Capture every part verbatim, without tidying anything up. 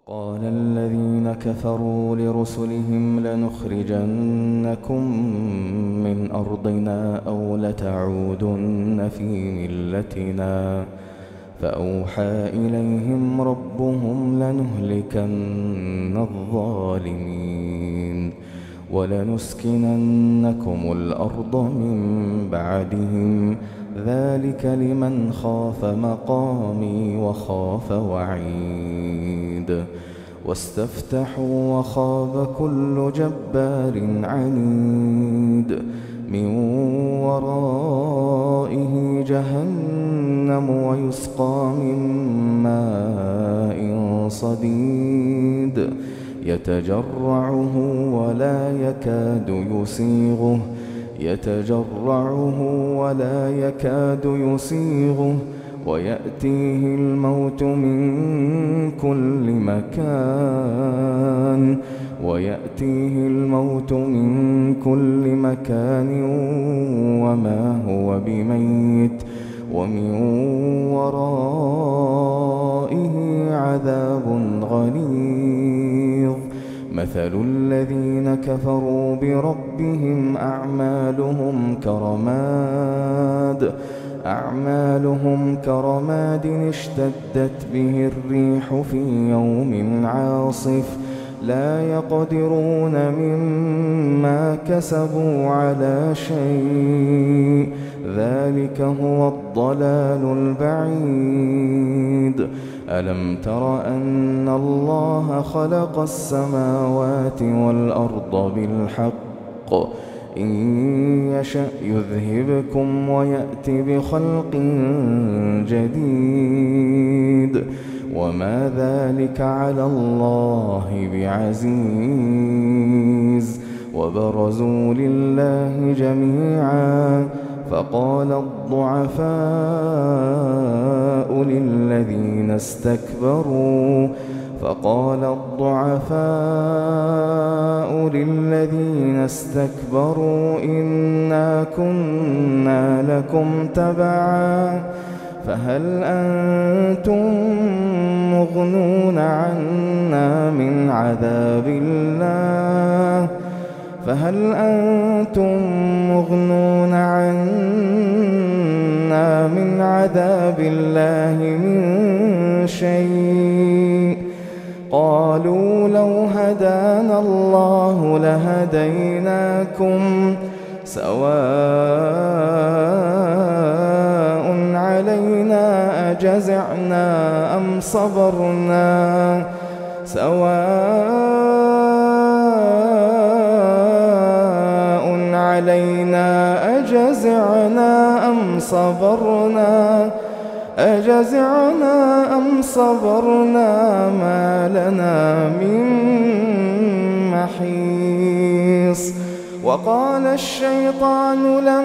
وقال الذين كفروا لرسلهم لنخرجنكم من أرضنا أو لتعودن في ملتنا فأوحى إليهم ربهم لنهلكن الظالمين ولنسكننكم الأرض من بعدهم ذلك لمن خاف مقامي وخاف وعيد. واستفتحوا وخاب كل جبار عنيد من ورائه جهنم ويسقى من ماء صديد يتجرعه ولا يكاد يسيغه يتجرعه ولا يكاد يسيغه ويأتيه الموت من كل مكان ويأتيه الموت من كل مكان وما هو بميت ومن ورائه عذاب غليظ. مثل الذين كفروا بربهم أعمالهم كرماد أعمالهم كرماد اشتدت به الريح في يوم عاصف لا يقدرون مما كسبوا على شيء ذلك هو الضلال البعيد. ألم تر أن الله خلق السماوات والأرض بالحق إن يشأ يذهبكم ويأت بخلق جديد وما ذلك على الله بعزيز. وبرزوا لله جميعا فقال الضعفاء للذين استكبروا فقال الضعفاء للذين استكبروا إنا كنا لكم تبعا فهل أنتم مغنون عنا من عذاب الله فهل أنتم مغنون عنا من عذاب الله من شيء قالوا لو هدانا الله لهديناكم سواء علينا أجزعنا أم صبرنا سواء علينا أجزعنا أم صبرنا أجزعنا أم صبرنا ما لنا من محيص. وقال الشيطان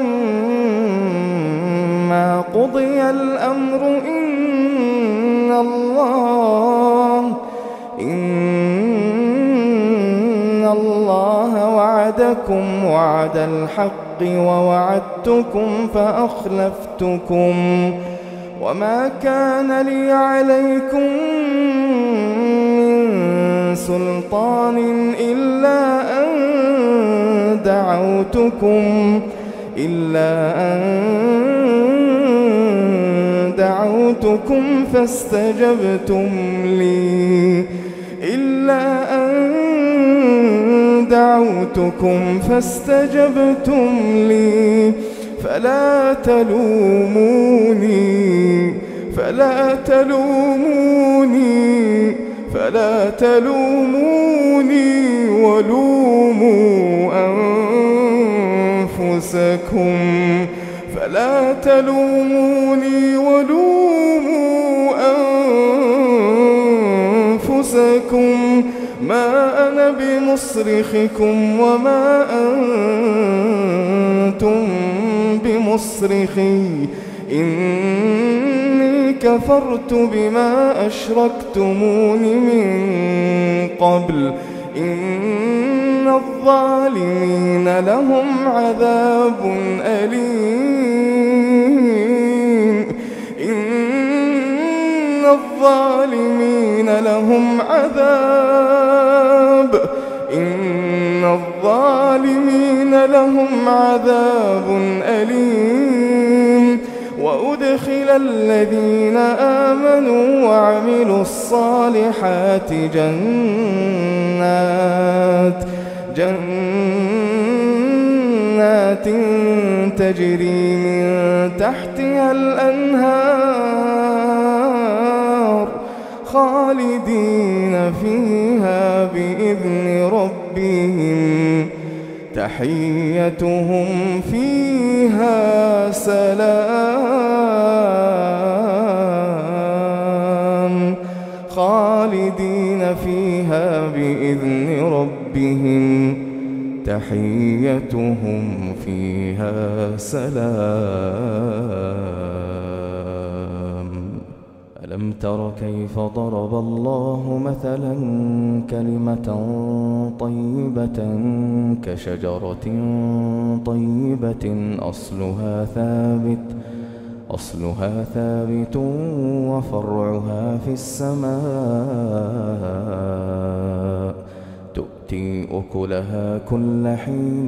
لما قضي الأمر إن الله إن الله وعدكم وعد الحق ووعدتكم فأخلفتكم وما كان لي عليكم من سلطان إلا أن دعوتكم إلا أن دعوتكم فاستجبتم لي إلا أن دعوتكم فاستجبتم لي فلا تلوموني فلا تلوموني فلا تلوموني ولوموا أنفسكم فلا تلوموني ولوموا أنفسكم ما أنا بمصرخكم وما أنتم بمصرخي إني كفرت بما أشركتمون من قبل إن الظالمين لهم عذاب أليم. إن الظالمين لهم عذاب إن الظالمين لهم عذاب أليم. وأدخل الذين آمنوا وعملوا الصالحات جنات جنات تجري من تحتها الأنهار خالدين فيها بإذن ربهم تحيتهم فيها سلام خالدين فيها بإذن ربهم تحيتهم فيها سلام. ألم تر كيف ضرب الله مثلا كلمة طيبة كشجرة طيبة أصلها ثابت أصلها ثابت وفرعها في السماء تؤتي أكلها كل حين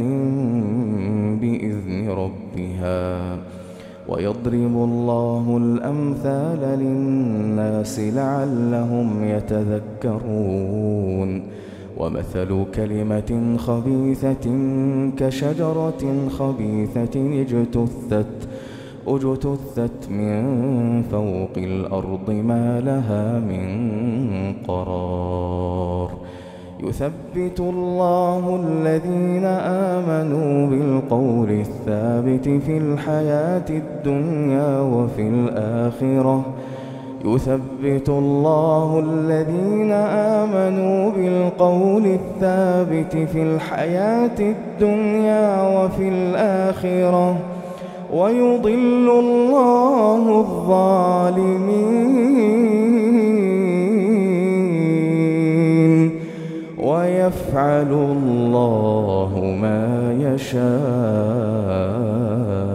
بإذن ربها ويضرب الله الأمثال للناس لعلهم يتذكرون. ومثل كلمة خبيثة كشجرة خبيثة اجتثت اجتثت من فوق الأرض ما لها من قرار. يثبت الله الذين آمنوا بالقول الثابت في الحياة الدنيا وفي الآخرة يثبت الله الذين آمنوا بالقول الثابت في الحياة الدنيا وفي الآخرة ويضل الله الظالمين ويفعل الله ما يشاء.